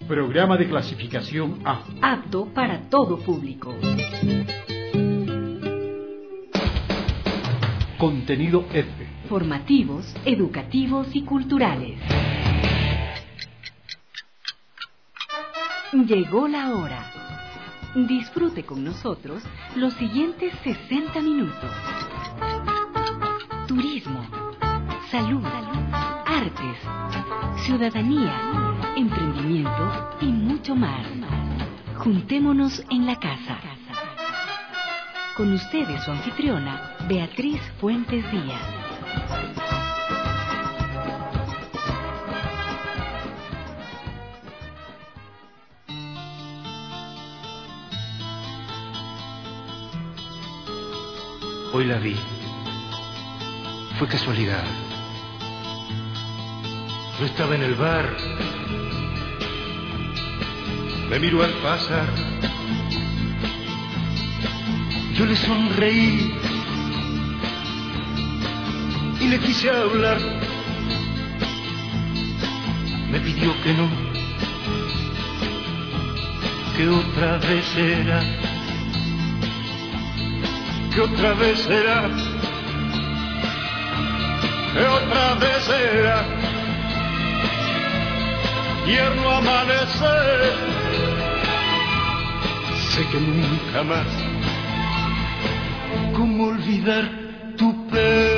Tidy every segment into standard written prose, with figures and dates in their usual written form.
Programa de clasificación A. Apto para todo público. Contenido F. Formativos, educativos y culturales. Llegó la hora. Disfrute con nosotros los siguientes 60 minutos. Turismo, salud, artes, ciudadanía, emprendimiento y mucho más. Juntémonos en la casa. Con ustedes su anfitriona, Beatriz Fuentes Díaz. Hoy la vi. Fue casualidad. No estaba en el bar. Me miró al pasar. Yo le sonreí y le quise hablar. Me pidió que no, que otra vez será. Que otra vez será, que otra vez será, tierno amanecer. Sé que nunca más, cómo olvidar tu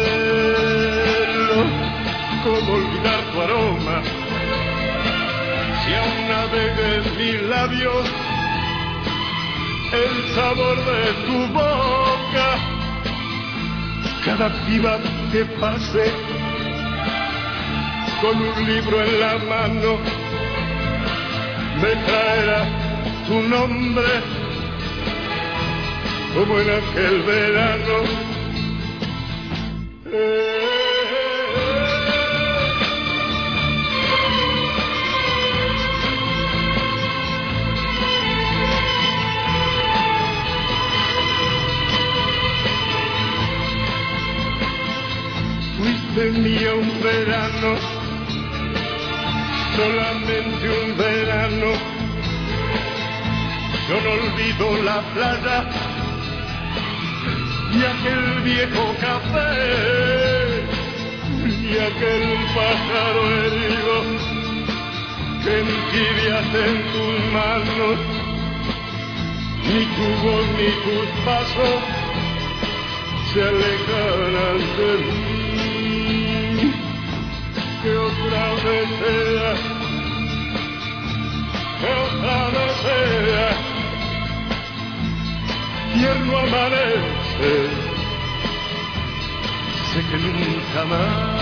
pelo, cómo olvidar tu aroma, si aún navega en mis labios el sabor de tu boca. Cada piba que pase con un libro en la mano me traerá tu nombre como en aquel verano. Mía un verano, solamente un verano. Yo no olvido la playa y aquel viejo café y aquel pájaro herido que entibias en tus manos. Ni tu voz ni tus pasos se alejarán de mí. Que otra vez sea, que otra vez sea, tierno amanecer. Sé que nunca más.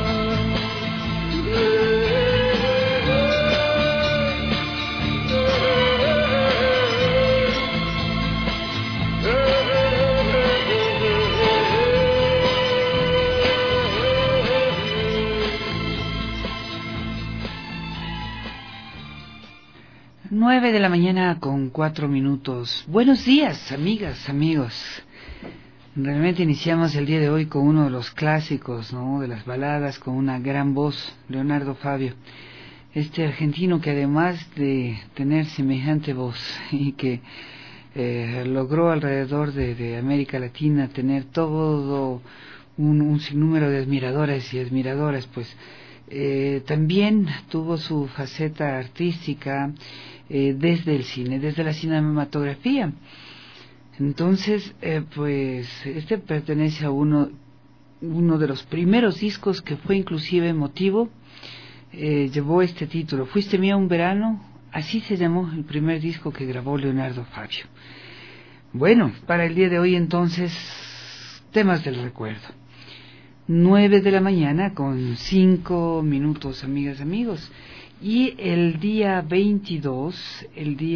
9 de la mañana con 4 minutos. Buenos días, amigas, amigos. Realmente iniciamos el día de hoy con uno de los clásicos, ¿no?, de las baladas, con una gran voz, Leonardo Fabio. Este argentino que además de tener semejante voz y que logró alrededor de América Latina tener todo un sinnúmero de admiradores y admiradoras, pues también tuvo su faceta artística desde el cine, desde la cinematografía. Entonces, pues este pertenece a uno de los primeros discos que fue inclusive motivo, llevó este título, Fuiste mía un verano, así se llamó el primer disco que grabó Leonardo Fabio. Bueno, para el día de hoy entonces, temas del recuerdo. 9 de la mañana con 5 minutos, amigas, amigos. Y el día 22,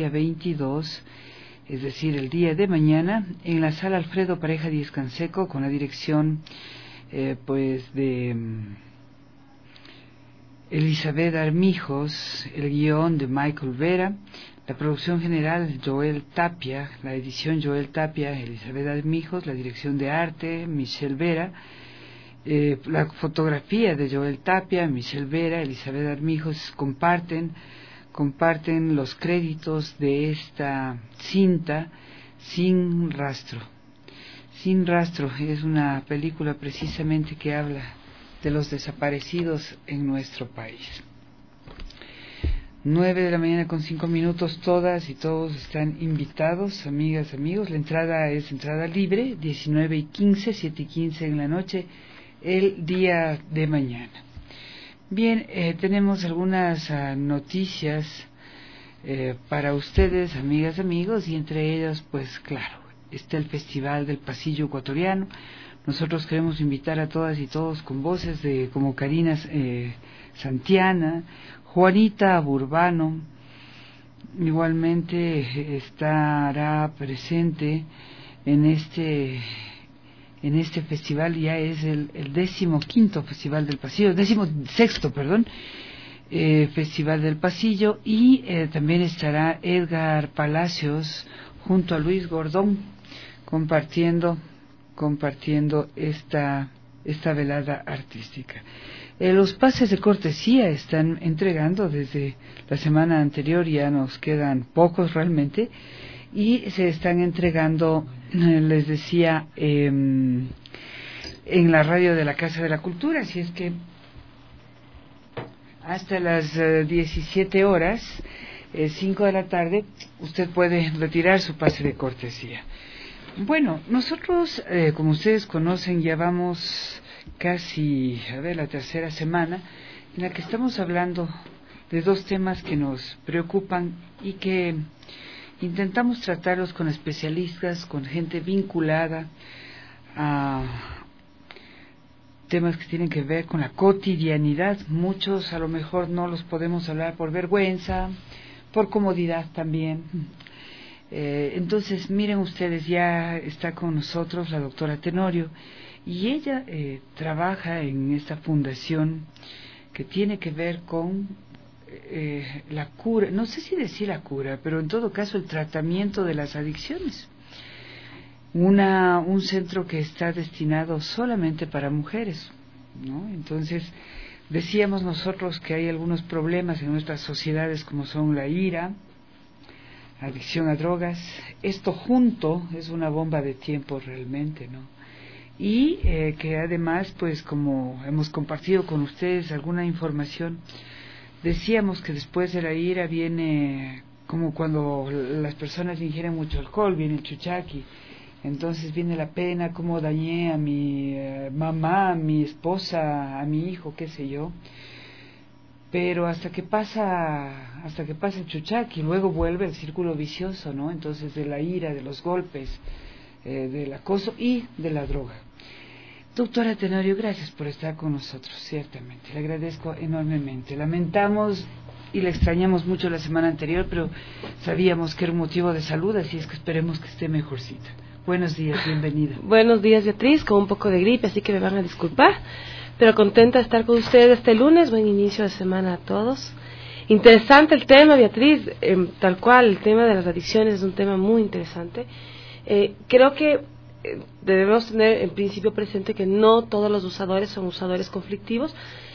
es decir, el día de mañana, en la sala Alfredo Pareja Díez Canseco, con la dirección pues de Elizabeth Armijos, el guión de Michael Vera, la producción general Joel Tapia, la edición Joel Tapia, Elizabeth Armijos, la dirección de arte Michelle Vera, la fotografía de Joel Tapia, Michelle Vera, Elizabeth Armijos comparten comparten los créditos de esta cinta Sin Rastro. Sin Rastro es una película precisamente que habla de los desaparecidos en nuestro país. 9:05 a.m, todas y todos están invitados, amigas, amigos. La entrada es entrada libre, 19:15, 7:15 en la noche, el día de mañana. Bien, tenemos algunas noticias para ustedes, amigas, amigos, y entre ellas, pues claro, está el Festival del Pasillo Ecuatoriano. Nosotros queremos invitar a todas y todos con voces de como Karina Santiana, Juanita Burbano, igualmente estará presente en este festival. Ya es el 15º Festival del Pasillo, 16º, perdón, Festival del Pasillo, y también estará Edgar Palacios junto a Luis Gordón compartiendo esta velada artística. Los pases de cortesía están entregando desde la semana anterior, ya nos quedan pocos realmente, y se están entregando, les decía, en la radio de la Casa de la Cultura, así es que hasta las 17 horas, 5 de la tarde, usted puede retirar su pase de cortesía. Bueno, nosotros, como ustedes conocen, ya vamos casi, la tercera semana en la que estamos hablando de dos temas que nos preocupan y que intentamos tratarlos con especialistas, con gente vinculada a temas que tienen que ver con la cotidianidad. Muchos a lo mejor no los podemos hablar por vergüenza, por comodidad también. Entonces, miren ustedes, ya está con nosotros la doctora Tenorio, y ella trabaja en esta fundación que tiene que ver con la cura, no sé si decir la cura, pero en todo caso el tratamiento de las adicciones. Un centro que está destinado solamente para mujeres, ¿no? Entonces, decíamos nosotros que hay algunos problemas en nuestras sociedades como son la ira, adicción a drogas. Esto junto es una bomba de tiempo realmente, ¿no? Y que además, pues como hemos compartido con ustedes alguna información, decíamos que después de la ira viene como cuando las personas ingieren mucho alcohol, viene el chuchaqui. Entonces viene la pena, cómo dañé a mi mamá, a mi esposa, a mi hijo, qué sé yo. Pero hasta que pasa el chuchaqui, luego vuelve el círculo vicioso, ¿no? Entonces de la ira, de los golpes, del acoso y de la droga. Doctora Tenorio, gracias por estar con nosotros, ciertamente, le agradezco enormemente. Lamentamos y le extrañamos mucho la semana anterior, pero sabíamos que era un motivo de salud, así es que esperemos que esté mejorcita. Buenos días, bienvenida. Buenos días, Beatriz, con un poco de gripe, así que me van a disculpar, pero contenta de estar con ustedes este lunes. Buen inicio de semana a todos. Interesante el tema, Beatriz, tal cual, el tema de las adicciones es un tema muy interesante. Creo que debemos tener en principio presente que no todos los usadores son usadores conflictivos.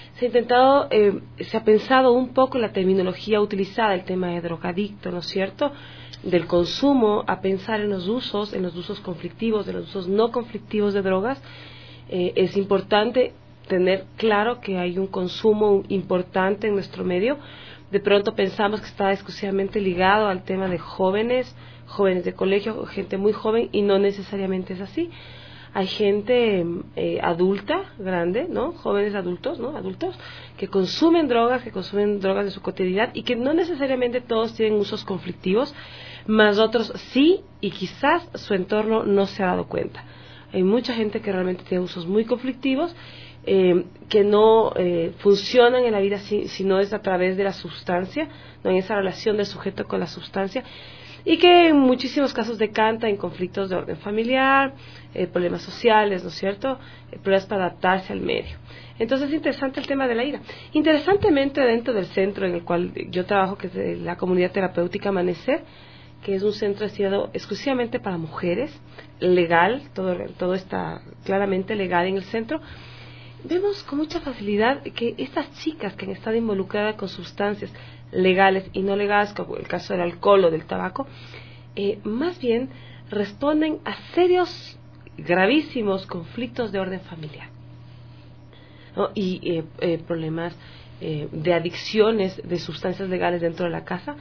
Se ha pensado un poco en la terminología utilizada, el tema de drogadicto, ¿no es cierto?, del consumo, a pensar en los usos conflictivos, de los usos no conflictivos de drogas. Es importante tener claro que hay un consumo importante en nuestro medio. De pronto pensamos que está exclusivamente ligado al tema de jóvenes de colegio, gente muy joven, y no necesariamente es así. Hay gente adulta, grande, ¿no? Jóvenes adultos, ¿no? Adultos que consumen drogas de su cotidianidad, y que no necesariamente todos tienen usos conflictivos, más otros sí, y quizás su entorno no se ha dado cuenta. Hay mucha gente que realmente tiene usos muy conflictivos, que no funcionan en la vida si no es a través de la sustancia, no en esa relación del sujeto con la sustancia, y que en muchísimos casos decanta en conflictos de orden familiar, problemas sociales, ¿no es cierto?, problemas para adaptarse al medio. Entonces es interesante el tema de la ira. Interesantemente, dentro del centro en el cual yo trabajo, que es la Comunidad Terapéutica Amanecer, que es un centro destinado exclusivamente para mujeres, legal, todo está claramente legal en el centro, vemos con mucha facilidad que estas chicas que han estado involucradas con sustancias legales y no legales, como el caso del alcohol o del tabaco, más bien responden a serios, gravísimos conflictos de orden familiar, ¿no? Y problemas de adicciones de sustancias legales dentro de la casa.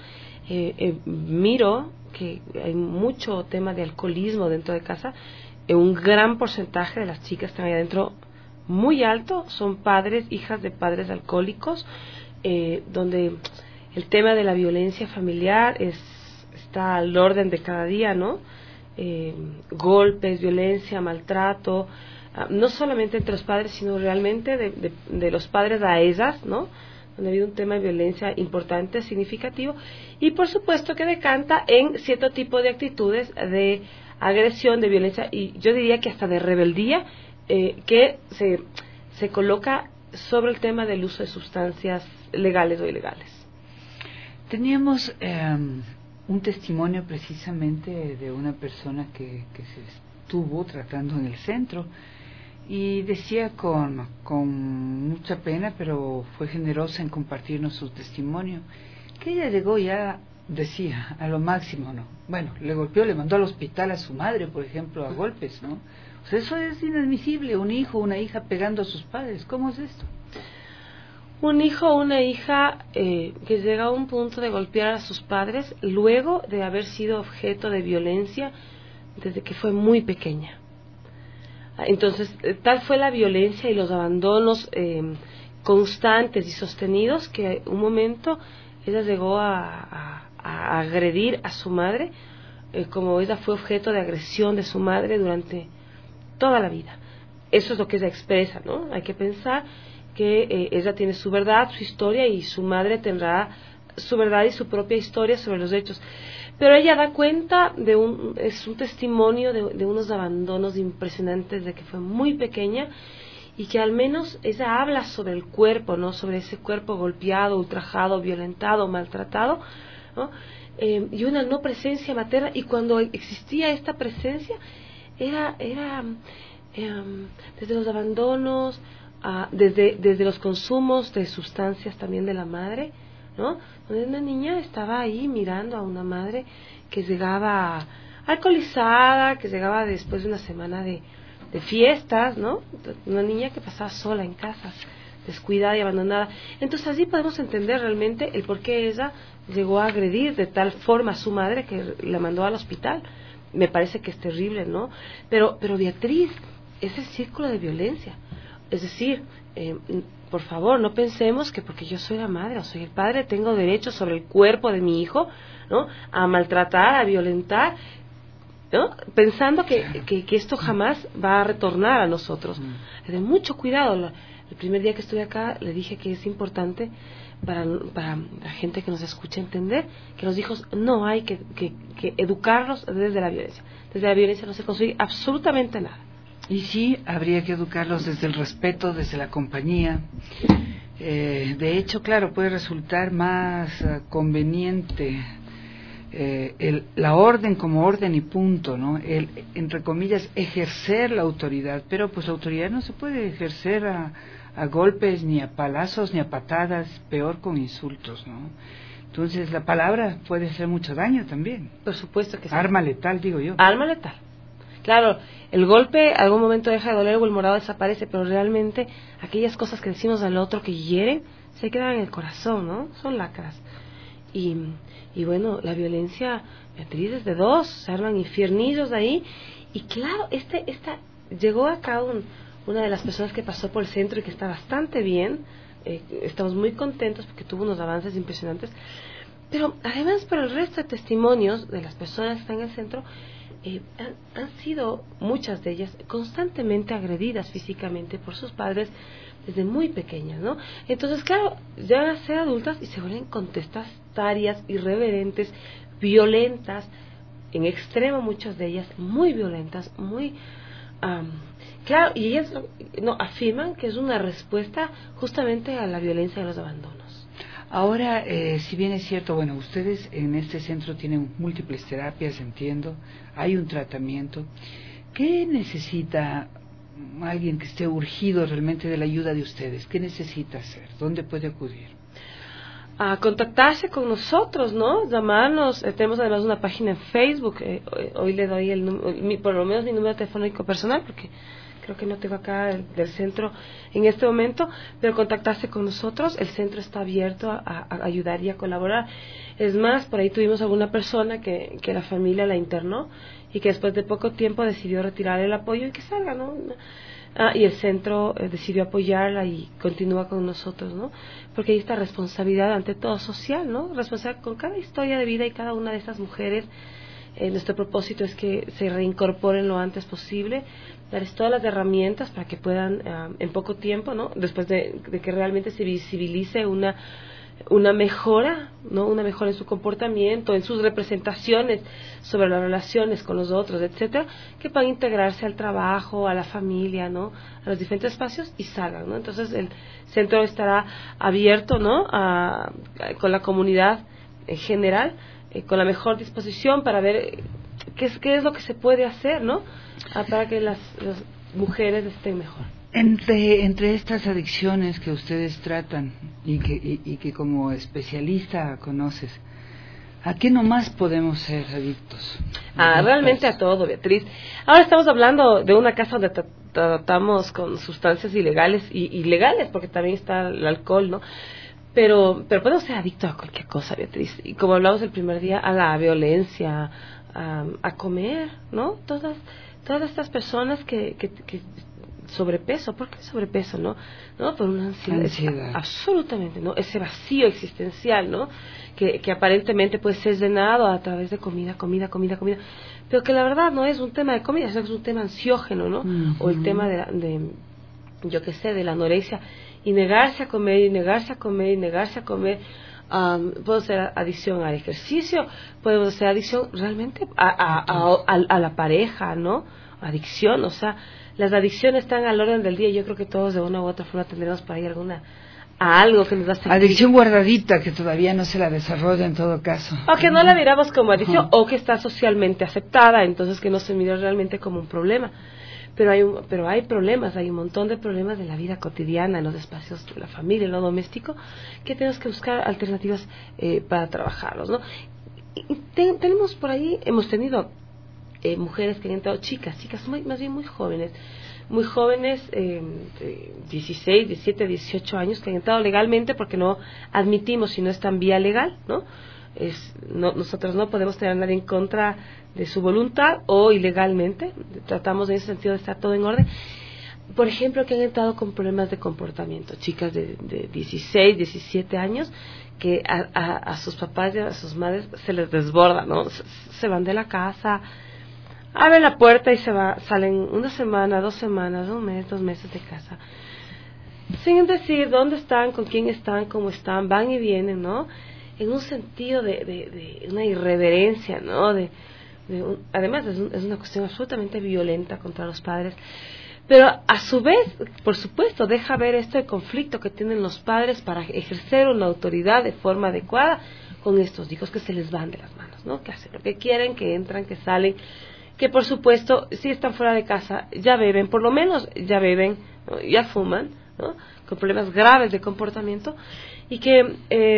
Miro que hay mucho tema de alcoholismo dentro de casa. Un gran porcentaje de las chicas que están ahí adentro, muy alto, son padres, hijas de padres alcohólicos, donde el tema de la violencia familiar está al orden de cada día, ¿no? Golpes, violencia, maltrato, no solamente entre los padres, sino realmente de los padres a ellas, ¿no? Donde ha habido un tema de violencia importante, significativo, y por supuesto que decanta en cierto tipo de actitudes de agresión, de violencia, y yo diría que hasta de rebeldía, que se coloca sobre el tema del uso de sustancias legales o ilegales. Teníamos un testimonio precisamente de una persona que se estuvo tratando en el centro, y decía con mucha pena, pero fue generosa en compartirnos su testimonio, que ella llegó ya, decía, a lo máximo, ¿no? Bueno, le golpeó, le mandó al hospital a su madre, por ejemplo, a golpes, ¿no? O sea, eso es inadmisible, un hijo o una hija pegando a sus padres. ¿Cómo es esto? Un hijo o una hija que llega a un punto de golpear a sus padres luego de haber sido objeto de violencia desde que fue muy pequeña. Entonces, tal fue la violencia y los abandonos constantes y sostenidos que un momento ella llegó a agredir a su madre, como ella fue objeto de agresión de su madre durante toda la vida. Eso es lo que ella expresa, ¿no? Hay que pensar que ella tiene su verdad, su historia, y su madre tendrá su verdad y su propia historia sobre los hechos. Pero ella da cuenta es un testimonio de unos abandonos impresionantes de que fue muy pequeña, y que al menos ella habla sobre el cuerpo, ¿no? Sobre ese cuerpo golpeado, ultrajado, violentado, maltratado, ¿no? Y una no presencia materna, y cuando existía esta presencia era desde los abandonos, desde los consumos de sustancias también de la madre, ¿no? Donde una niña estaba ahí mirando a una madre que llegaba alcoholizada, que llegaba después de una semana de fiestas, ¿no? Una niña que pasaba sola en casa, descuidada y abandonada. Entonces así podemos entender realmente el por qué ella llegó a agredir de tal forma a su madre que la mandó al hospital. Me parece que es terrible, ¿no? Pero Beatriz, es el círculo de violencia. Es decir, por favor, no pensemos que porque yo soy la madre o soy el padre tengo derecho sobre el cuerpo de mi hijo, ¿no? A maltratar, a violentar, ¿no? Pensando que esto jamás va a retornar a nosotros. Ten mucho cuidado. El primer día que estuve acá le dije que es importante para la gente que nos escucha entender que los hijos no hay que educarlos desde la violencia. Desde la violencia no se consigue absolutamente nada. Y sí, habría que educarlos desde el respeto, desde la compañía. De hecho, claro, puede resultar más conveniente la orden como orden y punto, ¿no? El, entre comillas, ejercer la autoridad, pero pues la autoridad no se puede ejercer a golpes, ni a palazos, ni a patadas, peor con insultos, ¿no? Entonces la palabra puede hacer mucho daño también. Por supuesto que sí. Arma letal, digo yo. Arma letal. Claro, el golpe algún momento deja de doler o el morado desaparece, pero realmente aquellas cosas que decimos al otro que hieren se quedan en el corazón, ¿no? Son lacras. Y bueno, la violencia, Beatriz, es de dos, se arman infiernillos ahí. Y claro, esta llegó acá una de las personas que pasó por el centro y que está bastante bien. Estamos muy contentos porque tuvo unos avances impresionantes. Pero además, por el resto de testimonios de las personas que están en el centro, han sido muchas de ellas constantemente agredidas físicamente por sus padres desde muy pequeñas, ¿no? Entonces, claro, llegan a ser adultas y se vuelven contestatarias, irreverentes, violentas, en extremo muchas de ellas, muy violentas, muy... claro, y ellas afirman que es una respuesta justamente a la violencia de los abandonos. Ahora, si bien es cierto, bueno, ustedes en este centro tienen múltiples terapias, entiendo, hay un tratamiento. ¿Qué necesita alguien que esté urgido realmente de la ayuda de ustedes, ¿qué necesita hacer? ¿Dónde puede acudir? A contactarse con nosotros, ¿no? Llamarnos. Tenemos además una página en Facebook. Hoy le doy por lo menos mi número telefónico personal, porque creo que no tengo acá del centro en este momento, pero contactarse con nosotros. El centro está abierto a ayudar y a colaborar. Es más, por ahí tuvimos alguna persona que la familia la internó y que después de poco tiempo decidió retirar el apoyo y que salga, ¿no? Y el centro decidió apoyarla y continúa con nosotros, ¿no? Porque hay esta responsabilidad ante todo social, ¿no? Responsabilidad con cada historia de vida y cada una de estas mujeres. Nuestro propósito es que se reincorporen lo antes posible, darles todas las herramientas para que puedan, en poco tiempo, ¿no? Después de que realmente se visibilice una mejora, ¿no? Una mejora en su comportamiento, en sus representaciones sobre las relaciones con los otros, etcétera, que puedan integrarse al trabajo, a la familia, ¿no? A los diferentes espacios y salgan, ¿no? Entonces el centro estará abierto, ¿no? Con la comunidad en general, con la mejor disposición para ver qué es lo que se puede hacer, ¿no? Para que las mujeres estén mejor. Entre estas adicciones que ustedes tratan y que como especialista conoces, ¿a qué nomás podemos ser adictos? Realmente a todo, Beatriz. Ahora estamos hablando de una casa donde tratamos con sustancias ilegales y legales, porque también está el alcohol, ¿no? Pero podemos ser adictos a cualquier cosa, Beatriz. Y como hablamos el primer día, a la violencia, a comer, ¿no? Todas estas personas que sobrepeso, ¿por qué sobrepeso, no? Por una ansiedad. Absolutamente, ¿no? Ese vacío existencial, ¿no? Que aparentemente puede ser llenado a través de comida, pero que la verdad no es un tema de comida, es un tema ansiógeno, ¿no? Uh-huh. O el tema de de la anorexia, y negarse a comer, puede ser adicción al ejercicio, puede ser adicción realmente a la pareja, ¿no? Adicción, o sea, las adicciones están al orden del día. Yo creo que todos de una u otra forma tendremos por ahí algo que nos da sentido. Adicción guardadita que todavía no se la desarrolla en todo caso. O que no la miramos como adicción, o que está socialmente aceptada, entonces que no se mira realmente como un problema. Pero hay problemas, hay un montón de problemas de la vida cotidiana, en los espacios de la familia, en lo doméstico, que tenemos que buscar alternativas para trabajarlos, ¿no? Y tenemos por ahí, hemos tenido mujeres que han entrado, chicas más bien muy jóvenes, 16, 17, 18 años, que han entrado legalmente, porque no admitimos si no está en vía legal, ¿no? Nosotros no podemos tener a nadie en contra de su voluntad o ilegalmente, tratamos en ese sentido de estar todo en orden. Por ejemplo, que han entrado con problemas de comportamiento, chicas de 16, 17 años, que a sus papás y a sus madres se les desborda, ¿no? Se van de la casa, abren la puerta y salen una semana, 2 semanas, 1 mes, 2 meses de casa, sin decir dónde están, con quién están, cómo están, van y vienen, ¿no? En un sentido de una irreverencia, ¿no? Además es una cuestión absolutamente violenta contra los padres, pero a su vez, por supuesto, deja ver este conflicto que tienen los padres para ejercer una autoridad de forma adecuada con estos hijos que se les van de las manos, ¿no? Que hacen lo que quieren, que entran, que salen, que por supuesto, si están fuera de casa, ya beben, por lo menos ya beben, ¿no? Ya fuman, ¿no? Con problemas graves de comportamiento, y que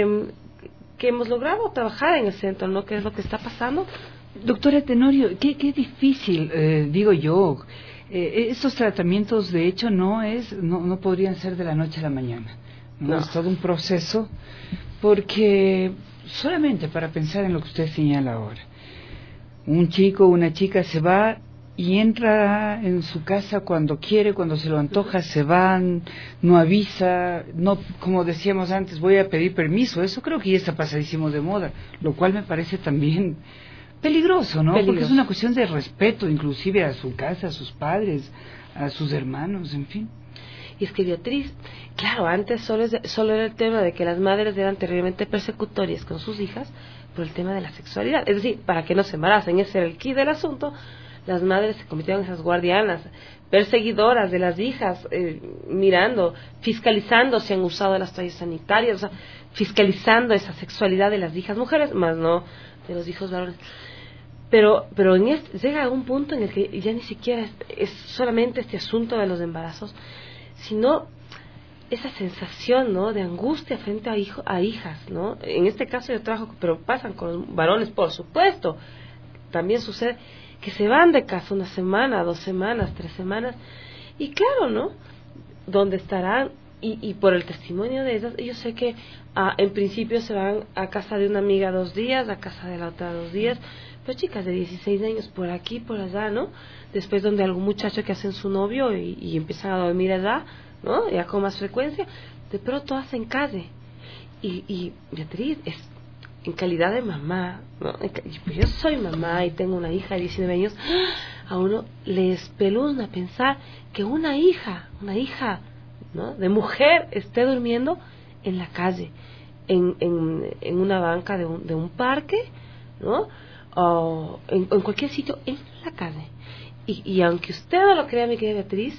hemos logrado trabajar en el centro, ¿no? ¿Qué es lo que está pasando? Doctora Tenorio, qué difícil, digo yo, estos tratamientos de hecho no podrían ser de la noche a la mañana, ¿no? Es todo un proceso, porque solamente para pensar en lo que usted señala ahora, un chico o una chica se va y entra en su casa cuando quiere, cuando se lo antoja, se van, no avisa, no, como decíamos antes, voy a pedir permiso. Eso creo que ya está pasadísimo de moda, lo cual me parece también peligroso, ¿no? Porque es una cuestión de respeto, inclusive a su casa, a sus padres, a sus hermanos, en fin. Y es que, Beatriz, claro, antes solo era el tema de que las madres eran terriblemente persecutorias con sus hijas por el tema de la sexualidad, es decir, para que no se embaracen, ese era el quid del asunto. Las madres se convirtieron en esas guardianas, perseguidoras de las hijas, mirando, fiscalizando si han usado las toallas sanitarias, o sea, fiscalizando esa sexualidad de las hijas mujeres, más no de los hijos varones. Pero llega a un punto en el que ya ni siquiera es solamente este asunto de los embarazos, sino esa sensación, ¿no?, de angustia frente a hijas, ¿no? En este caso yo trabajo, pero pasan con los varones, por supuesto. También sucede que se van de casa 1 semana, 2 semanas, 3 semanas, y claro, ¿no?, ¿dónde estarán? Y por el testimonio de ellas, yo sé que en principio se van a casa de una amiga 2 días, a casa de la otra 2 días, pero chicas de 16 años por aquí, por allá, ¿no? Después donde algún muchacho que hacen su novio y empiezan a dormir allá, ¿no?, ya con más frecuencia, de pronto hacen calle. Y Beatriz, es en calidad de mamá, ¿no? Pues yo soy mamá y tengo una hija de 19 años, a uno le espeluzna pensar que una hija, ¿no?, de mujer esté durmiendo en la calle, en una banca de un parque, ¿no?, o en cualquier sitio, en la calle. Y aunque usted no lo crea, mi querida Beatriz,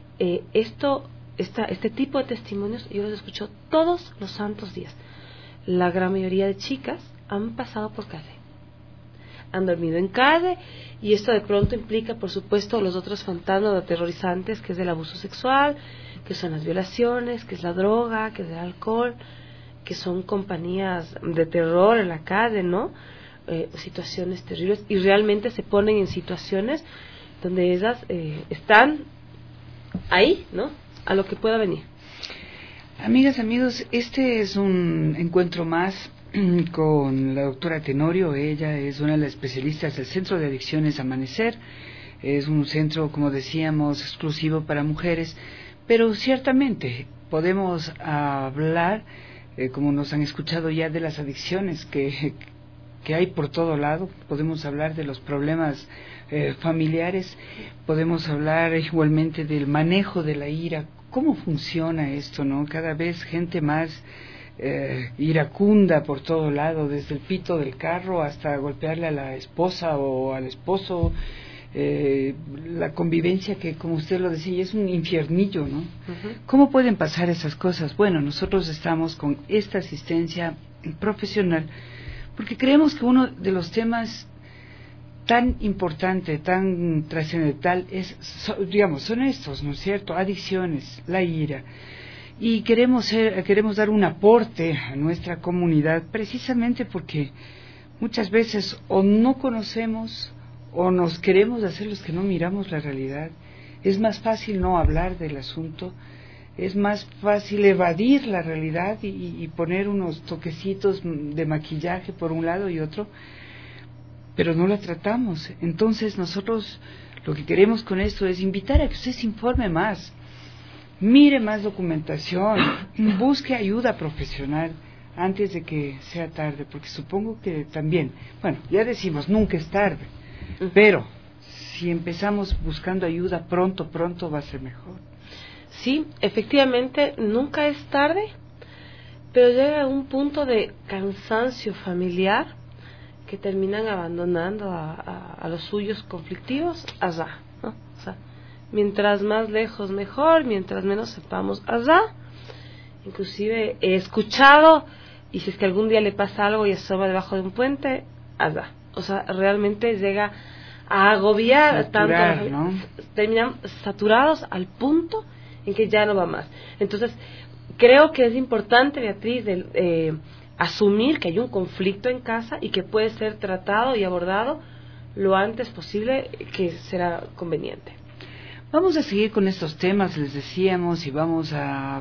este tipo de testimonios yo los escucho todos los santos días. La gran mayoría de chicas han pasado por calle, han dormido en calle, y esto de pronto implica, por supuesto, los otros fantasmas aterrorizantes, que es el abuso sexual, que son las violaciones, que es la droga, que es el alcohol, que son compañías de terror en la calle, ¿no? Situaciones terribles, y realmente se ponen en situaciones donde ellas están ahí, ¿no?, a lo que pueda venir. Amigas, amigos, este es un encuentro más con la doctora Tenorio. Ella es una de las especialistas del Centro de Adicciones Amanecer. Es un centro, como decíamos, exclusivo para mujeres, pero ciertamente podemos hablar, como nos han escuchado ya, de las adicciones que hay por todo lado. Podemos hablar de los problemas familiares, podemos hablar igualmente del manejo de la ira. ¿Cómo funciona esto, no? Cada vez gente más iracunda por todo lado, desde el pito del carro hasta golpearle a la esposa o al esposo. La convivencia, que como usted lo decía, es un infiernillo, ¿no? Uh-huh. ¿Cómo pueden pasar esas cosas? Bueno, nosotros estamos con esta asistencia profesional porque creemos que uno de los temas tan importante, tan trascendental son estos, ¿no es cierto? Adicciones, la ira. Y queremos dar un aporte a nuestra comunidad, precisamente porque muchas veces o no conocemos o nos queremos hacer los que no miramos la realidad. Es más fácil no hablar del asunto, es más fácil evadir la realidad y poner unos toquecitos de maquillaje por un lado y otro, pero no la tratamos. Entonces nosotros lo que queremos con esto es invitar a que usted se informe más, mire más documentación, busque ayuda profesional antes de que sea tarde, porque supongo que también, bueno, ya decimos, nunca es tarde, pero si empezamos buscando ayuda pronto va a ser mejor. Sí, efectivamente, nunca es tarde, pero llega un punto de cansancio familiar que terminan abandonando a los suyos conflictivos allá, ¿no? O sea, mientras más lejos mejor, mientras menos sepamos allá. Inclusive he escuchado, y si es que algún día le pasa algo y asoma debajo de un puente, allá. O sea, realmente llega a agobiar tanto, ¿no? Terminan saturados al punto en que ya no va más. Entonces, creo que es importante, Beatriz, asumir que hay un conflicto en casa y que puede ser tratado y abordado lo antes posible, que será conveniente. Vamos a seguir con estos temas, les decíamos, y vamos a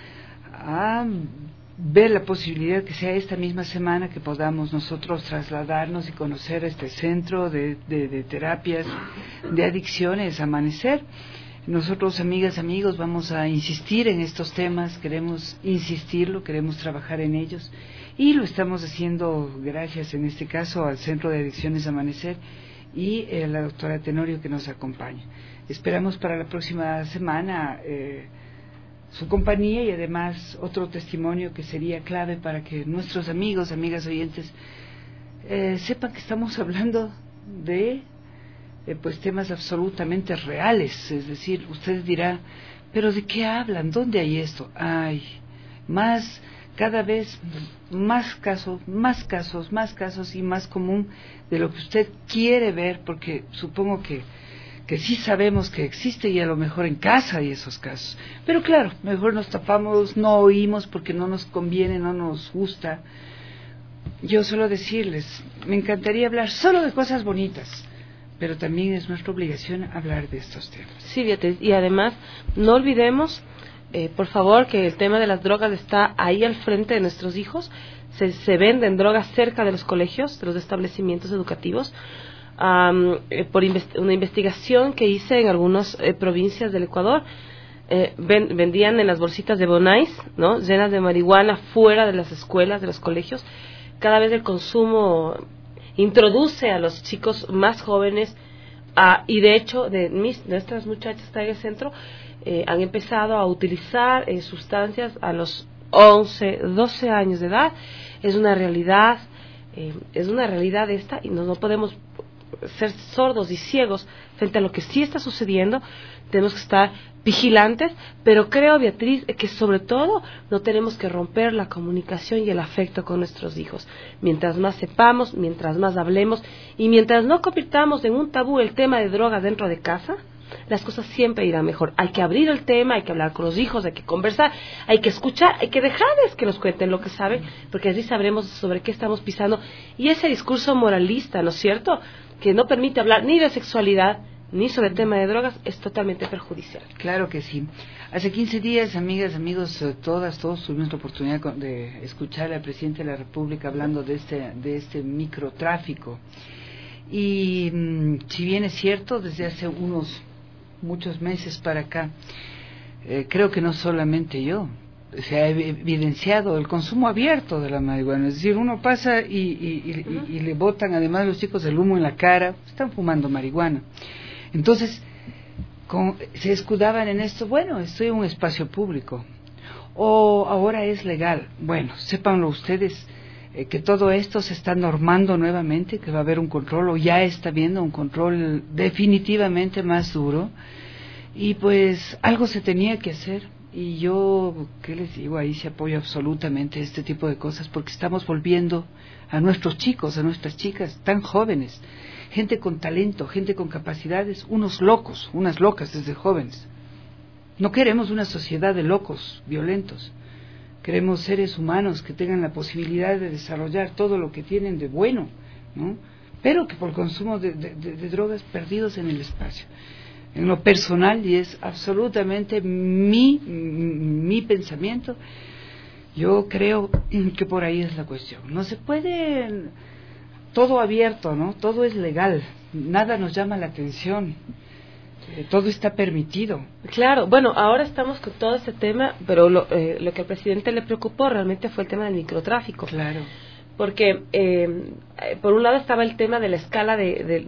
ver la posibilidad que sea esta misma semana que podamos nosotros trasladarnos y conocer este centro de terapias de adicciones, Amanecer. Nosotros, amigas, amigos, vamos a insistir en estos temas, queremos insistirlo, queremos trabajar en ellos, y lo estamos haciendo gracias, en este caso, al Centro de Adicciones Amanecer y la doctora Tenorio, que nos acompaña. Esperamos para la próxima semana su compañía y además otro testimonio que sería clave para que nuestros amigos, amigas oyentes, sepan que estamos hablando de pues temas absolutamente reales. Es decir, usted dirá, pero ¿de qué hablan? ¿Dónde hay esto? Ay, más cada vez más casos y más común de lo que usted quiere ver, porque supongo que sí sabemos que existe y a lo mejor en casa hay esos casos. Pero claro, mejor nos tapamos, no oímos porque no nos conviene, no nos gusta. Yo solo decirles, me encantaría hablar solo de cosas bonitas, pero también es nuestra obligación hablar de estos temas. Sí, Beatriz, y además no olvidemos, por favor, que el tema de las drogas está ahí al frente de nuestros hijos. Se venden drogas cerca de los colegios, de los establecimientos educativos. Por una investigación que hice en algunas provincias del Ecuador, vendían en las bolsitas de Bonais, ¿no?, llenas de marihuana fuera de las escuelas, de los colegios. Cada vez el consumo introduce a los chicos más jóvenes, y de hecho nuestras muchachas que están en el centro han empezado a utilizar sustancias a los 11, 12 años de edad. Es una realidad esta, y no podemos ser sordos y ciegos frente a lo que sí está sucediendo. Tenemos que estar vigilantes, pero creo, Beatriz, que sobre todo no tenemos que romper la comunicación y el afecto con nuestros hijos. Mientras más sepamos, mientras más hablemos y mientras no convirtamos en un tabú el tema de drogas dentro de casa, las cosas siempre irán mejor. Hay que abrir el tema, hay que hablar con los hijos, hay que conversar, hay que escuchar, hay que dejarles que nos cuenten lo que saben, porque así sabremos sobre qué estamos pisando. Y ese discurso moralista, ¿no es cierto?, que no permite hablar ni de sexualidad ni sobre el tema de drogas, es totalmente perjudicial. Claro que sí. Hace 15 días, amigas, amigos, todos tuvimos la oportunidad de escuchar al presidente de la República hablando de este microtráfico. Y si bien es cierto, desde hace muchos meses para acá, creo que no solamente yo, se ha evidenciado el consumo abierto de la marihuana. Es decir, uno pasa y le botan además los chicos el humo en la cara, están fumando marihuana. Entonces, se escudaban en esto, bueno, estoy en un espacio público, o ahora es legal. Bueno, sépanlo ustedes, que todo esto se está normando nuevamente, que va a haber un control, o ya está habiendo un control definitivamente más duro, y pues algo se tenía que hacer. Y yo, ¿qué les digo? Ahí se apoya absolutamente este tipo de cosas, porque estamos volviendo a nuestros chicos, a nuestras chicas tan jóvenes, gente con talento, gente con capacidades, unos locos, unas locas desde jóvenes. No queremos una sociedad de locos, violentos. Queremos seres humanos que tengan la posibilidad de desarrollar todo lo que tienen de bueno, ¿no?, pero que por el consumo de drogas perdidos en el espacio. En lo personal, y es absolutamente mi pensamiento, yo creo que por ahí es la cuestión. No se puede todo abierto, ¿no? Todo es legal, nada nos llama la atención, todo está permitido. Claro, bueno, ahora estamos con todo este tema, pero lo que al presidente le preocupó realmente fue el tema del microtráfico. Claro. Porque por un lado estaba el tema de la escala de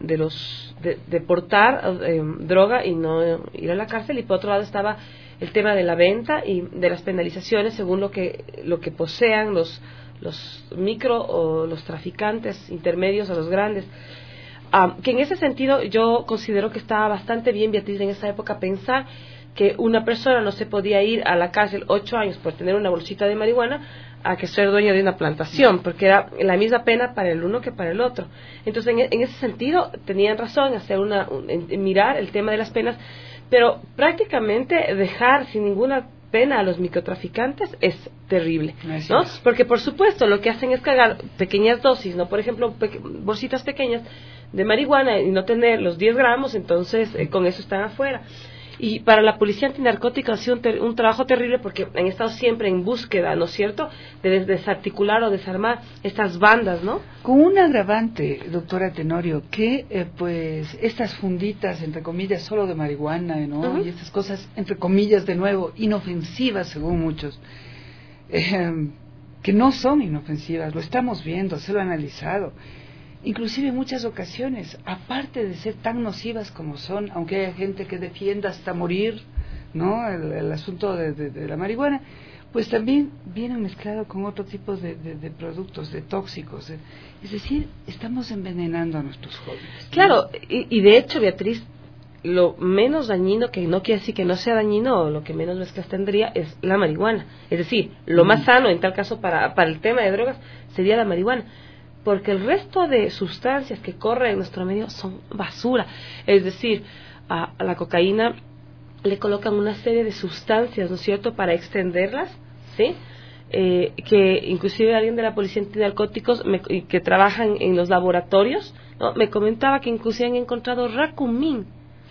portar droga y no ir a la cárcel, y por otro lado estaba el tema de la venta y de las penalizaciones según lo que posean los micro o los traficantes intermedios a los grandes. Que en ese sentido yo considero que estaba bastante bien, Beatriz, en esa época pensar que una persona no se podía ir a la cárcel 8 años por tener una bolsita de marihuana a que ser dueño de una plantación, porque era la misma pena para el uno que para el otro. Entonces, en ese sentido, tenían razón en mirar el tema de las penas, pero prácticamente dejar sin ninguna pena a los microtraficantes es terrible, ¿no? Porque, por supuesto, lo que hacen es cargar pequeñas dosis, ¿no? Por ejemplo, bolsitas pequeñas de marihuana y no tener los 10 gramos, entonces con eso están afuera. Y para la policía antinarcótica ha sido un trabajo terrible, porque han estado siempre en búsqueda, ¿no es cierto?, de desarticular o desarmar estas bandas, ¿no? Con un agravante, doctora Tenorio, que pues estas funditas, entre comillas, solo de marihuana, ¿no? Uh-huh. Y estas cosas, entre comillas, de nuevo, inofensivas según muchos, que no son inofensivas, lo estamos viendo, se lo han analizado. Inclusive en muchas ocasiones, aparte de ser tan nocivas como son, aunque haya gente que defienda hasta morir, ¿no?, el asunto de la marihuana, pues también vienen mezclados con otro tipo de productos, de tóxicos. Es decir, estamos envenenando a nuestros jóvenes, ¿no? Claro, y de hecho, Beatriz, lo menos dañino, que no quiere decir que no sea dañino, o lo que menos mezclas tendría, es la marihuana. Es decir, lo más sano en tal caso para el tema de drogas sería la marihuana, porque el resto de sustancias que corren en nuestro medio son basura. Es decir, a la cocaína le colocan una serie de sustancias, ¿no es cierto?, para extenderlas, ¿sí?, que inclusive alguien de la policía antinarcóticos que trabajan en los laboratorios, ¿no?, me comentaba que inclusive han encontrado racumín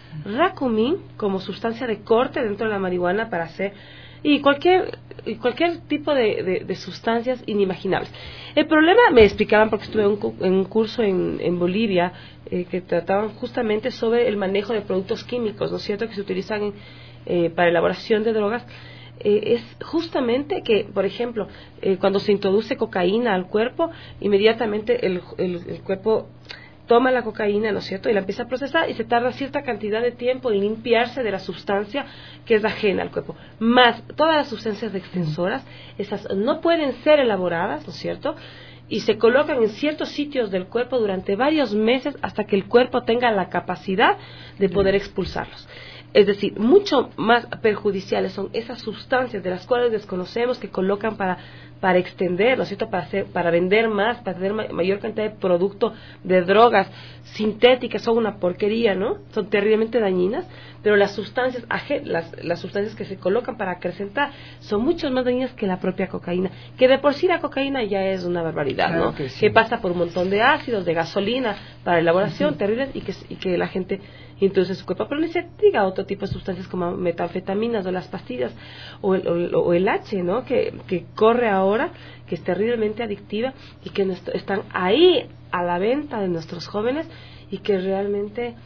como sustancia de corte dentro de la marihuana para hacer y cualquier tipo de sustancias inimaginables. El problema, me explicaban, porque estuve en un curso en Bolivia, que trataban justamente sobre el manejo de productos químicos, ¿no es cierto?, que se utilizan para elaboración de drogas. Es justamente que, por ejemplo, cuando se introduce cocaína al cuerpo, inmediatamente el cuerpo toma la cocaína, ¿no es cierto?, y la empieza a procesar, y se tarda cierta cantidad de tiempo en limpiarse de la sustancia que es ajena al cuerpo. Más todas las sustancias extensoras, esas no pueden ser elaboradas, ¿no es cierto?, y se colocan en ciertos sitios del cuerpo durante varios meses hasta que el cuerpo tenga la capacidad de poder expulsarlos. Es decir, mucho más perjudiciales son esas sustancias de las cuales desconocemos, que colocan para extender, ¿no es cierto?, para vender más, para tener mayor cantidad de producto de drogas sintéticas. Son una porquería, ¿no? Son terriblemente dañinas, pero las sustancias las sustancias que se colocan para acrecentar son mucho más dañinas que la propia cocaína, que de por sí la cocaína ya es una barbaridad, claro, ¿no? Que pasa por un montón de ácidos, de gasolina para elaboración, terribles, y que la gente introduce en su cuerpo, pero ni se diga otro tipo de sustancias como metanfetaminas o las pastillas o el H, ¿no?, que corre ahora, que es terriblemente adictiva y que están ahí a la venta de nuestros jóvenes, y que realmente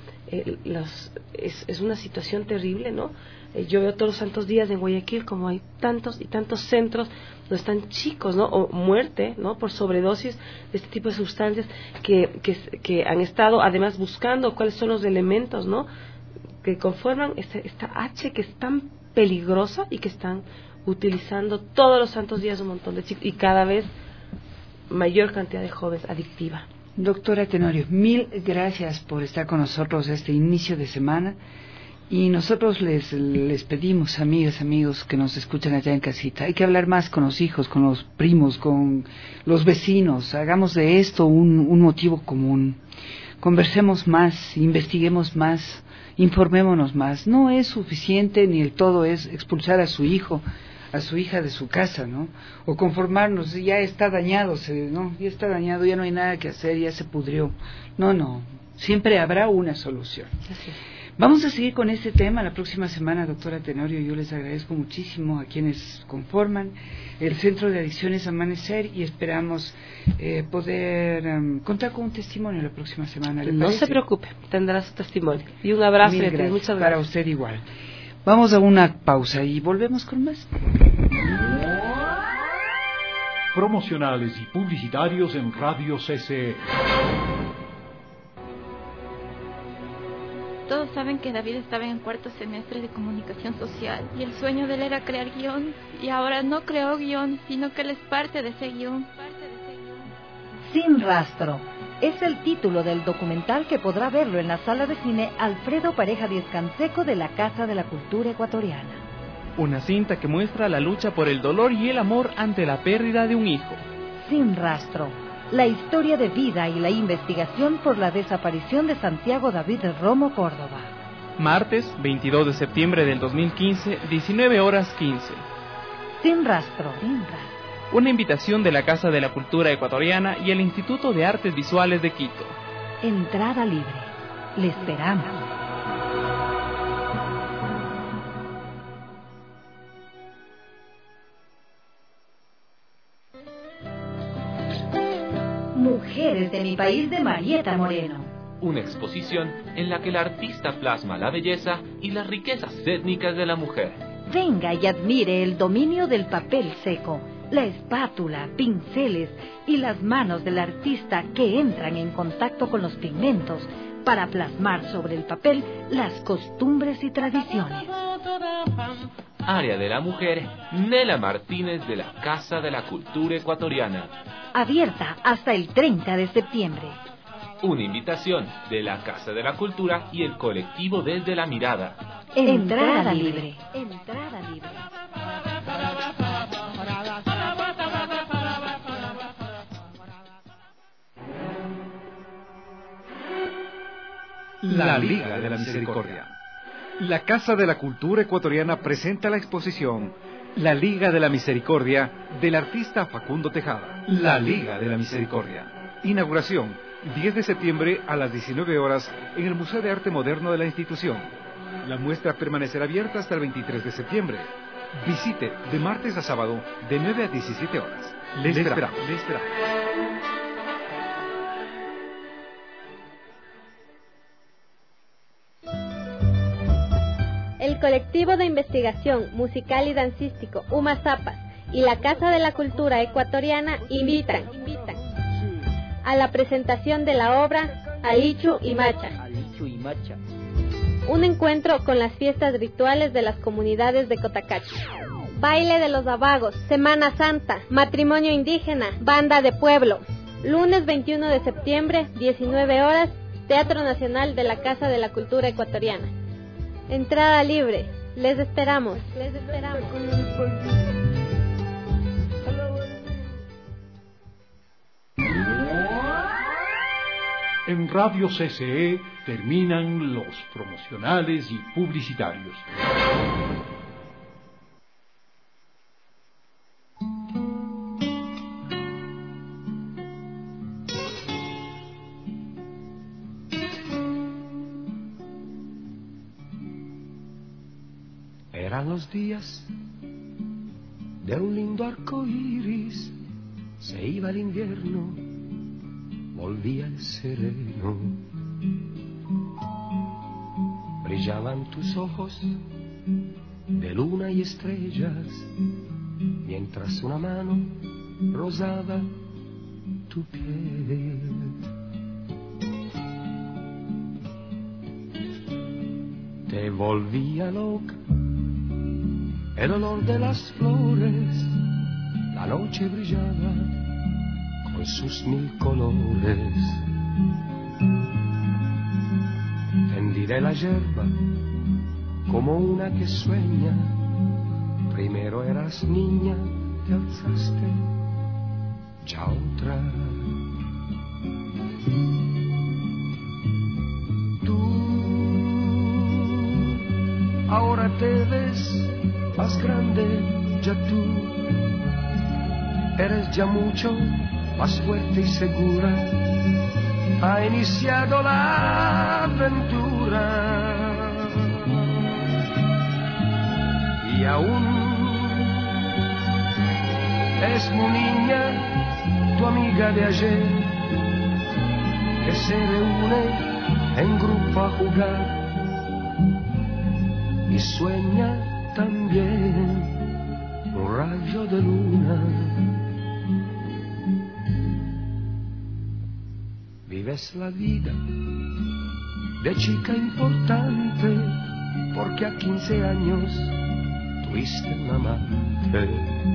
es una situación terrible, ¿no? Yo veo todos los santos días en Guayaquil como hay tantos y tantos centros donde están chicos, ¿no?, o muerte, ¿no?, por sobredosis de este tipo de sustancias, que han estado además buscando cuáles son los elementos, ¿no?, que conforman esta H, que es tan peligrosa, y que están utilizando todos los santos días un montón de chicos, y cada vez mayor cantidad de jóvenes adictiva. Doctora Tenorio, mil gracias por estar con nosotros este inicio de semana. Y nosotros les pedimos, amigas, amigos que nos escuchan allá en casita, hay que hablar más con los hijos, con los primos, con los vecinos. Hagamos de esto un motivo común. Conversemos más, investiguemos más, informémonos más. No es suficiente, ni el todo es expulsar a su hijo, a su hija de su casa, ¿no? O conformarnos, ya está dañado, ¿no? Ya está dañado, ya no hay nada que hacer, ya se pudrió. No, siempre habrá una solución. Así. Vamos a seguir con este tema la próxima semana, doctora Tenorio. Yo les agradezco muchísimo a quienes conforman el Centro de Adicciones Amanecer, y esperamos poder contar con un testimonio la próxima semana. No se preocupe, tendrá su testimonio. Y un abrazo, muchas gracias. Para usted igual. Vamos a una pausa y volvemos con más. Promocionales y publicitarios en Radio CC. Todos saben que David estaba en el cuarto semestre de comunicación social y el sueño de él era crear guión, y ahora no creó guión, sino que él es parte de ese guión. Sin rastro es el título del documental que podrá verlo en la sala de cine Alfredo Pareja Díez Canseco de la Casa de la Cultura Ecuatoriana. Una cinta que muestra la lucha por el dolor y el amor ante la pérdida de un hijo. Sin rastro, la historia de vida y la investigación por la desaparición de Santiago David Romo Córdoba. Martes, 22 de septiembre del 2015, 19:15. Sin rastro. Una invitación de la Casa de la Cultura Ecuatoriana y el Instituto de Artes Visuales de Quito. Entrada libre. Le esperamos. Mujeres de mi país, de Marieta Moreno. Una exposición en la que el artista plasma la belleza y las riquezas étnicas de la mujer. Venga y admire el dominio del papel seco, la espátula, pinceles y las manos del artista que entran en contacto con los pigmentos para plasmar sobre el papel las costumbres y tradiciones. Área de la mujer, Nela Martínez, de la Casa de la Cultura Ecuatoriana. Abierta hasta el 30 de septiembre. Una invitación de la Casa de la Cultura y el colectivo Desde la Mirada. Entrada libre. Entrada libre. La Liga de la Misericordia. La Casa de la Cultura Ecuatoriana presenta la exposición La Liga de la Misericordia del artista Facundo Tejada. La Liga de la Misericordia. Inauguración 10 de septiembre a las 19 horas en el Museo de Arte Moderno de la institución. La muestra permanecerá abierta hasta el 23 de septiembre. Visite de martes a sábado de 9 a 17 horas. Les esperamos. El colectivo de investigación musical y dancístico UMAZAPAS y la Casa de la Cultura Ecuatoriana invitan a la presentación de la obra Alichu y Macha. Un encuentro con las fiestas rituales de las comunidades de Cotacachi. Baile de los Abagos, Semana Santa, matrimonio indígena, banda de pueblo. Lunes 21 de septiembre, 19 horas, Teatro Nacional de la Casa de la Cultura Ecuatoriana. Entrada libre. Les esperamos. Les esperamos. En Radio CCE terminan los promocionales y publicitarios. Eran los días de un lindo arco iris, se iba el invierno, volvía el sereno. Brillaban tus ojos de luna y estrellas, mientras una mano rozaba tu piel. Te volvía loca el olor de las flores, la noche brillaba con sus 1000 colores. Tendí la yerba como una que sueña, primero eras niña, te alzaste, ya otra. Tú ahora te ves más grande, ya tú eres ya mucho más fuerte y segura. Ha iniciado la aventura y aún es mi niña, tu amiga de ayer, que se reúne en grupo a jugar y sueña también un rayo de luna. Vives la vida de chica importante, porque a 15 años tuviste un amante.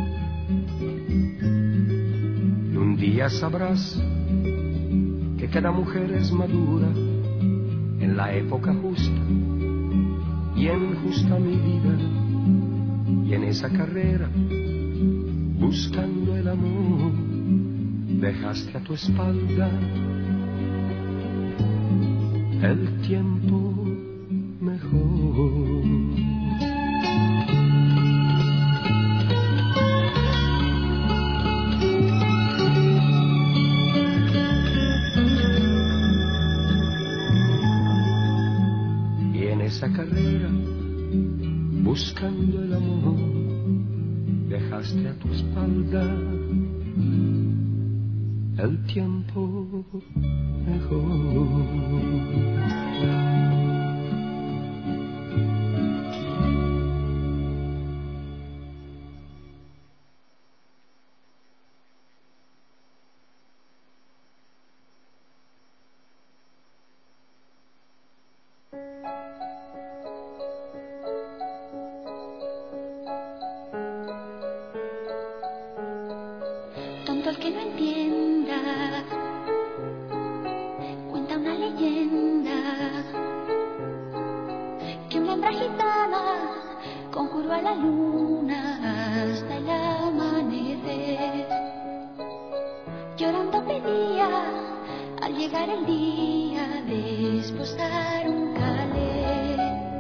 Y un día sabrás que cada mujer es madura en la época justa, y en justa mi vida, y en esa carrera, buscando el amor, dejaste a tu espalda el tiempo mejor. Y en esa carrera, buscando el amor, dejaste a tu espalda el tiempo mejor. Tonto el que no entienda a la luna hasta el amanecer. Llorando pedía al llegar el día desposar un calé.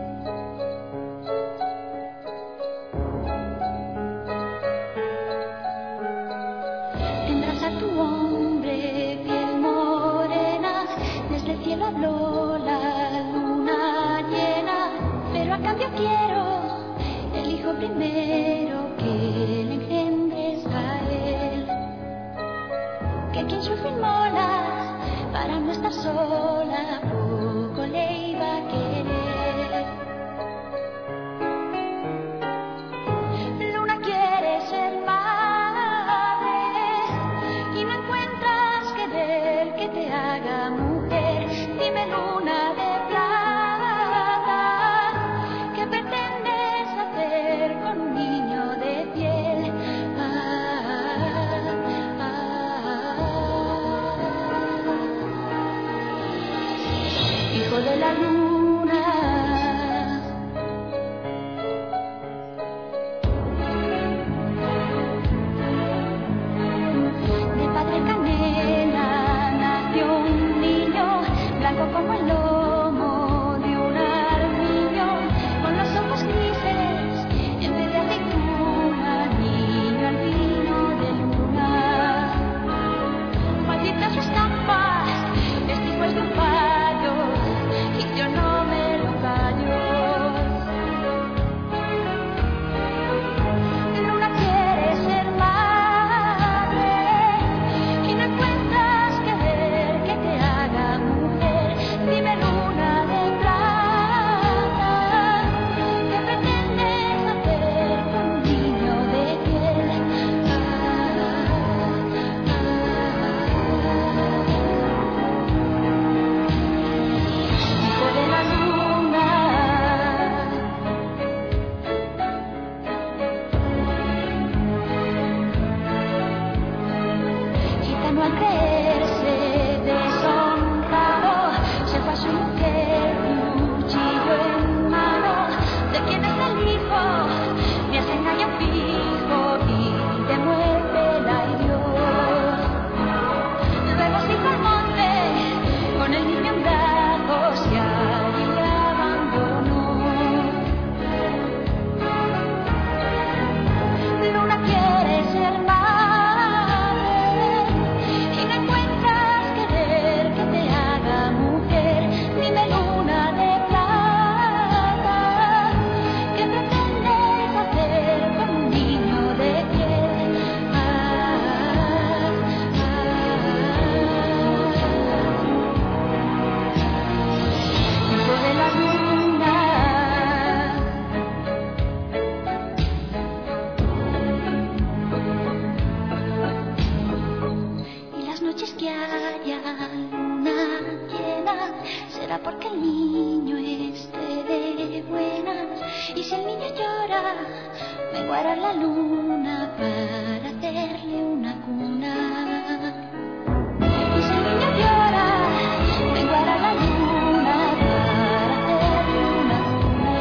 Tendrás a tu hombre piel morena, desde el cielo habló la luna llena, pero a cambio quiero el hijo primero que le engendres a él. Que quien sufre inmola para no estar sola, poco le iba a querer. Luna quiere ser madre y no encuentras querer que te haga mujer. Dime, luna de plata, ¿qué pretendes hacer con un niño de piel? Hijo de la luna, de padre canela nació un niño, blanco como el lomo de un armiño, con los ojos grises en vez de aceituna, niño albino de luna. Maldita su estampa, este hijo es de un payo, y yo no me lo callo. Luna quiere ser madre y no encuentras querer que te haga mujer. Dime, luna de plata, ¿qué pretendes hacer con un niño de piel? Hijo de la luna, gitano al creerse deshonrado, se fue a su mujer cuchillo en mano. ¿De quién es el hijo? Me hace engaño fijo y de muerte la hirió. Luego se fue al monte con el niño en brazos y allí le abandonó. Luna quiere ser madre y no encuentras querer que te haga mujer. Dime, luna de plata, ¿qué pretendes hacer con un niño de piel? Hijo de la luna, y las noches que haya luna llena será porque el niño esté de buenas. Y si el niño llora, me guarda la luna para hacerle una cuna. Y si el niño llora, me guarda la luna para hacerle una cuna.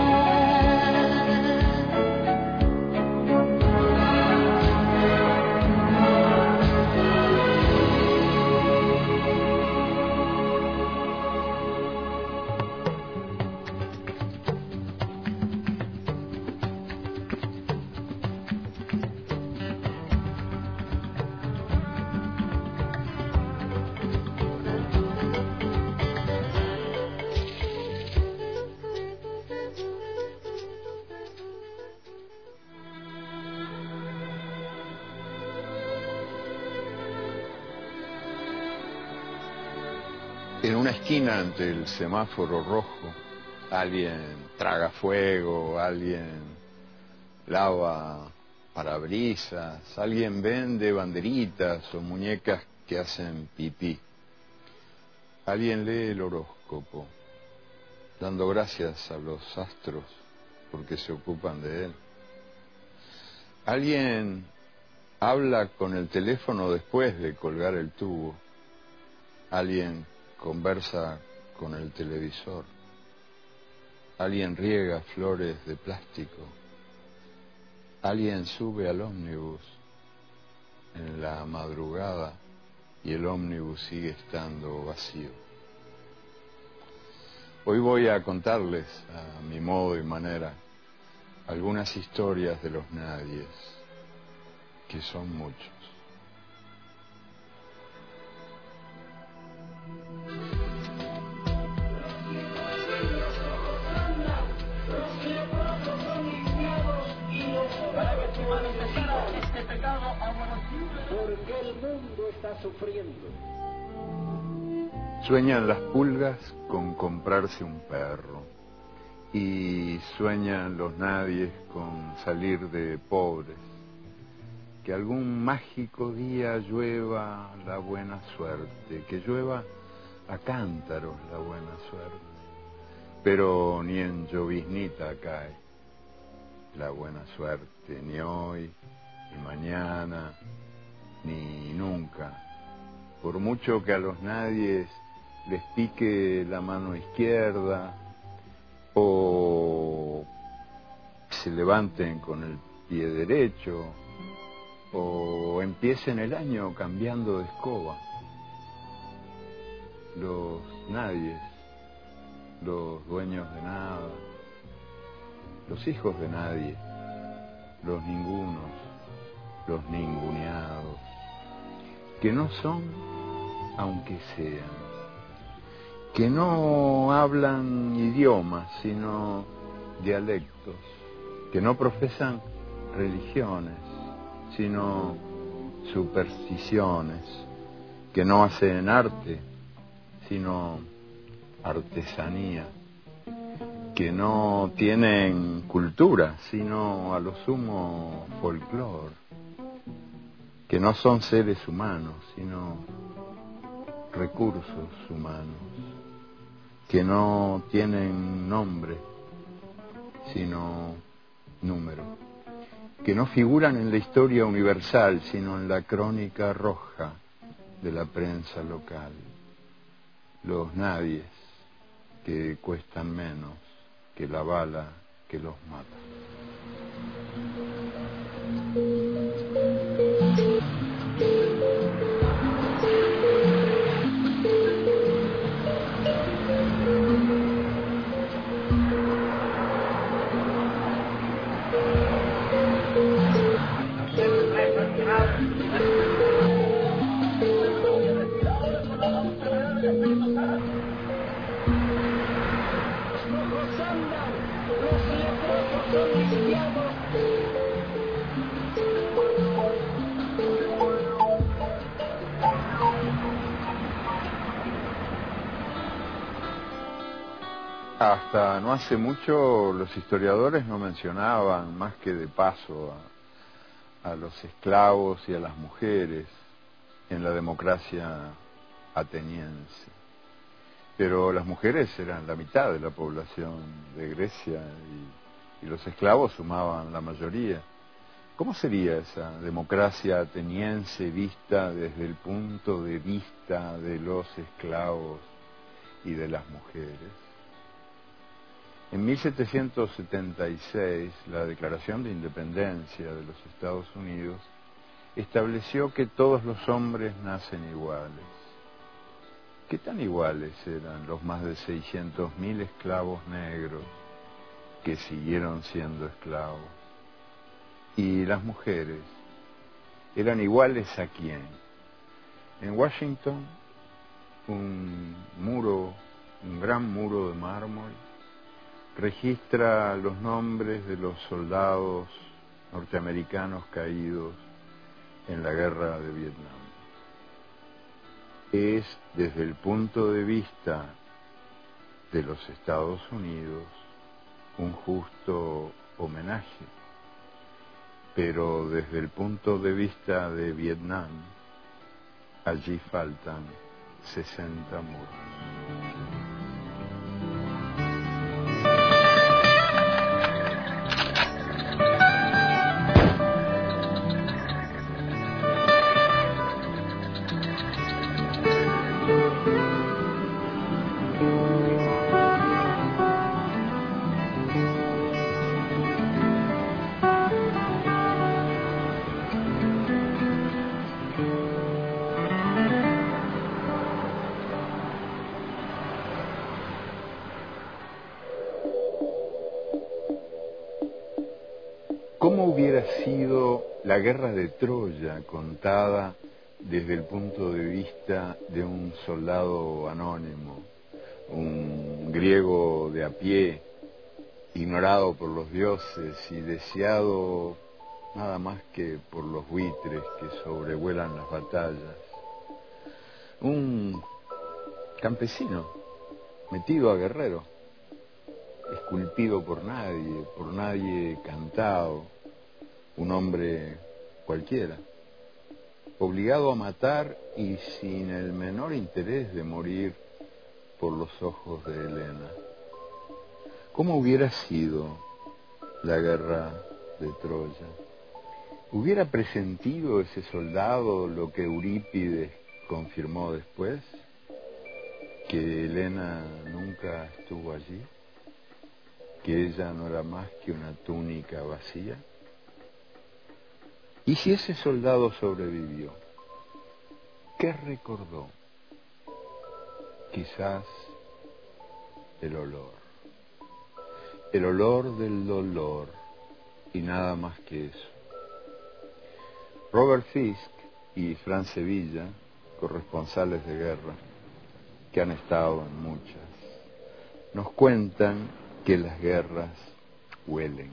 En una esquina ante el semáforo rojo, alguien traga fuego, alguien lava parabrisas, alguien vende banderitas o muñecas que hacen pipí. Alguien lee el horóscopo, dando gracias a los astros porque se ocupan de él. Alguien habla con el teléfono después de colgar el tubo. Alguien conversa con el televisor. Alguien riega flores de plástico. Alguien sube al ómnibus en la madrugada y el ómnibus sigue estando vacío. Hoy voy a contarles, a mi modo y manera, algunas historias de los nadies, que son muchos. Porque el mundo está sufriendo. Sueñan las pulgas con comprarse un perro y sueñan los nadies con salir de pobres. Que algún mágico día llueva la buena suerte, que llueva a cántaros la buena suerte. Pero ni en lloviznita cae la buena suerte, ni hoy, ni mañana, ni nunca. Por mucho que a los nadies les pique la mano izquierda o se levanten con el pie derecho o empiecen el año cambiando de escoba, los nadies, los dueños de nada, los hijos de nadie, los ningunos, los ninguneados, que no son aunque sean, que no hablan idiomas sino dialectos, que no profesan religiones sino supersticiones, que no hacen arte sino artesanía, que no tienen cultura sino a lo sumo folclore, que no son seres humanos sino recursos humanos, que no tienen nombre sino número, que no figuran en la historia universal sino en la crónica roja de la prensa local, los nadies que cuestan menos que la bala que los mata. Hasta no hace mucho los historiadores no mencionaban más que de paso a los esclavos y a las mujeres en la democracia ateniense. Pero las mujeres eran la mitad de la población de Grecia y los esclavos sumaban la mayoría. ¿Cómo sería esa democracia ateniense vista desde el punto de vista de los esclavos y de las mujeres? En 1776, la Declaración de Independencia de los Estados Unidos estableció que todos los hombres nacen iguales. ¿Qué tan iguales eran los más de 600.000 esclavos negros que siguieron siendo esclavos? ¿Y las mujeres eran iguales a quién? En Washington, un gran muro de mármol registra los nombres de los soldados norteamericanos caídos en la guerra de Vietnam. Es desde el punto de vista de los Estados Unidos un justo homenaje, pero desde el punto de vista de Vietnam, allí faltan 60 muros. hubiera sido la guerra de Troya contada desde el punto de vista de un soldado anónimo, un griego de a pie, ignorado por los dioses y deseado nada más que por los buitres que sobrevuelan las batallas? Un campesino metido a guerrero, esculpido por nadie cantado, un hombre cualquiera, obligado a matar y sin el menor interés de morir por los ojos de Helena. ¿Cómo hubiera sido la guerra de Troya? ¿Hubiera presentido ese soldado lo que Eurípides confirmó después? ¿Que Helena nunca estuvo allí? ¿Que ella no era más que una túnica vacía? ¿Y si ese soldado sobrevivió? ¿Qué recordó? Quizás el olor del dolor y nada más que eso. Robert Fisk y Fran Sevilla, corresponsales de guerra, que han estado en muchas, nos cuentan que las guerras huelen.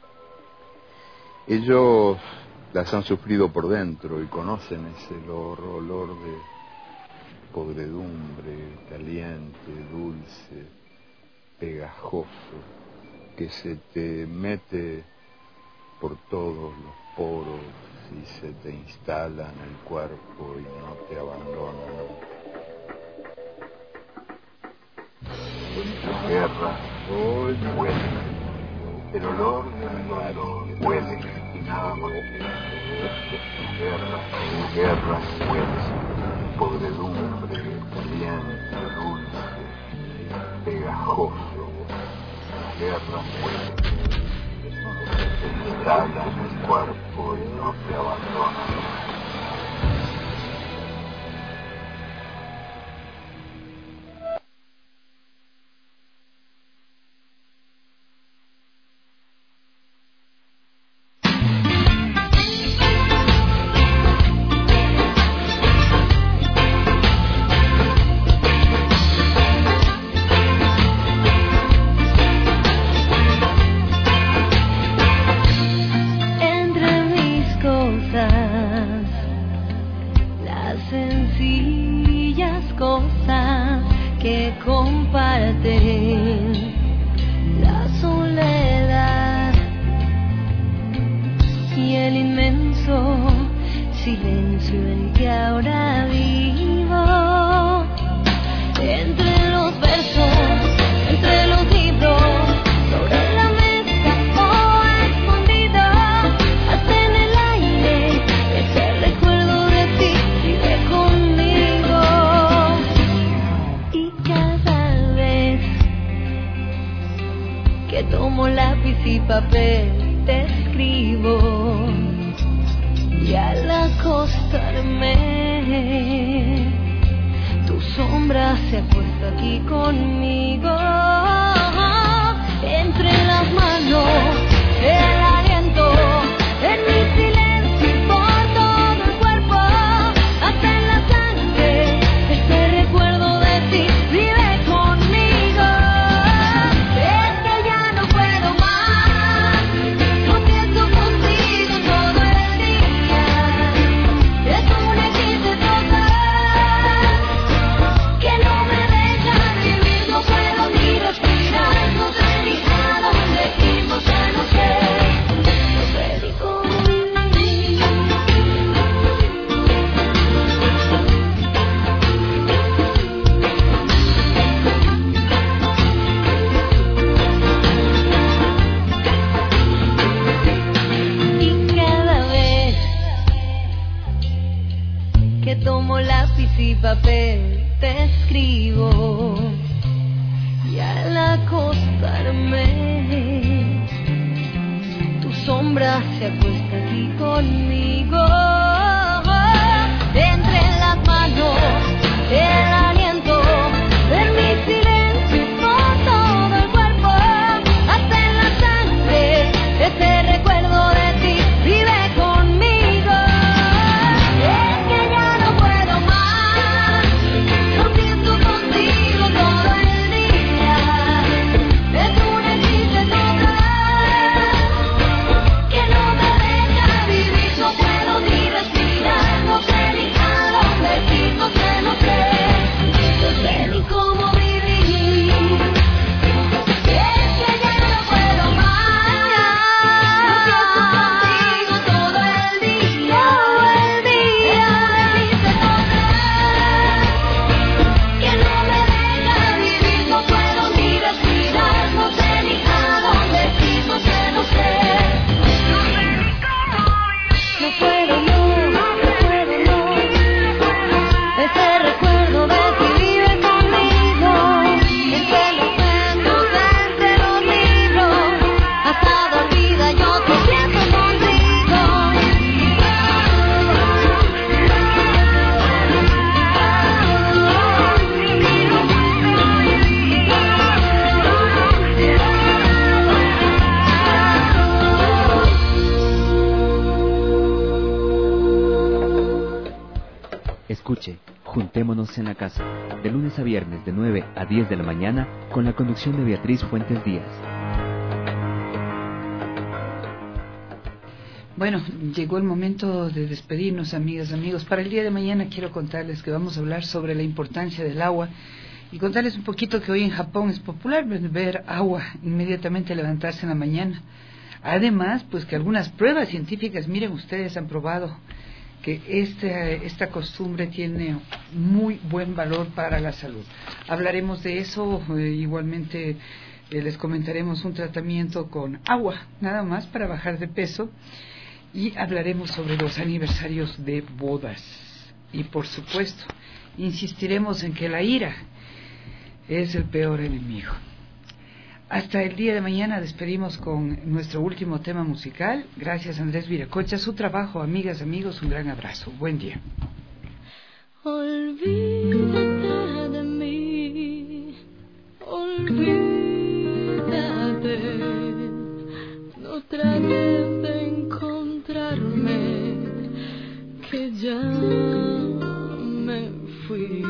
Ellos las han sufrido por dentro y conocen ese olor de podredumbre, caliente, dulce, pegajoso, que se te mete por todos los poros y se te instala en el cuerpo y no te abandona nunca. Las guerras hoy huelen, el olor del dolor huele y nada más que las guerras huelen, podredumbre, caliente, dulce, pegajoso, las guerras huelen, se instala en el cuerpo y no te abandona. Recuerdo de ti. Escuche, Juntémonos en la Casa, de lunes a viernes de 9 a 10 de la mañana, con la conducción de Beatriz Fuentes Díaz. Bueno, llegó el momento de despedirnos, amigas, amigos. Para el día de mañana quiero contarles que vamos a hablar sobre la importancia del agua y contarles un poquito que hoy en Japón es popular beber agua, inmediatamente levantarse en la mañana. Además, pues que algunas pruebas científicas, miren ustedes, han probado que esta costumbre tiene muy buen valor para la salud. Hablaremos de eso, igualmente les comentaremos un tratamiento con agua, nada más para bajar de peso, y hablaremos sobre los aniversarios de bodas. Y por supuesto, insistiremos en que la ira es el peor enemigo. Hasta el día de mañana despedimos con nuestro último tema musical. Gracias, Andrés Viracocha. Su trabajo, amigas, amigos, un gran abrazo. Buen día. Olvídate de mí, olvídate, no trates de encontrarme, que ya me fui.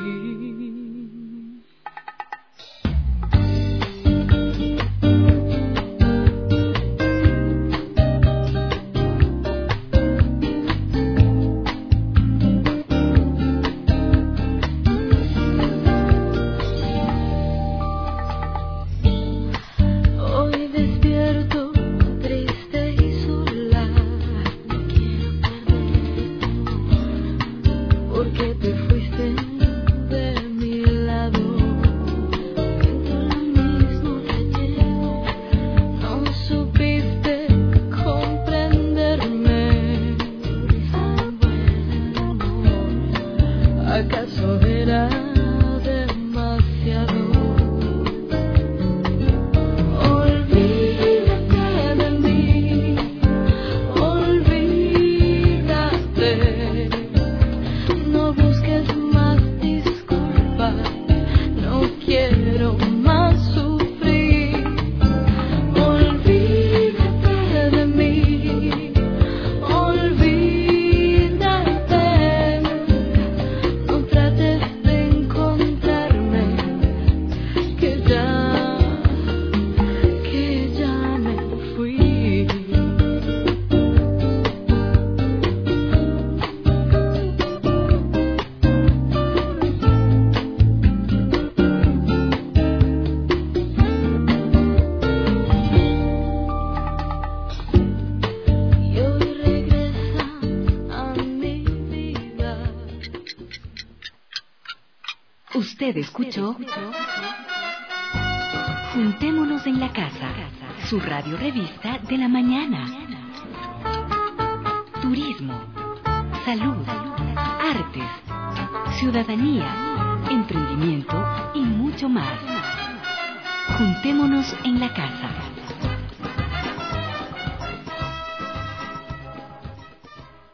Usted escuchó Juntémonos en la Casa, su radio revista de la mañana. Turismo, salud, artes, ciudadanía, emprendimiento y mucho más. Juntémonos en la Casa.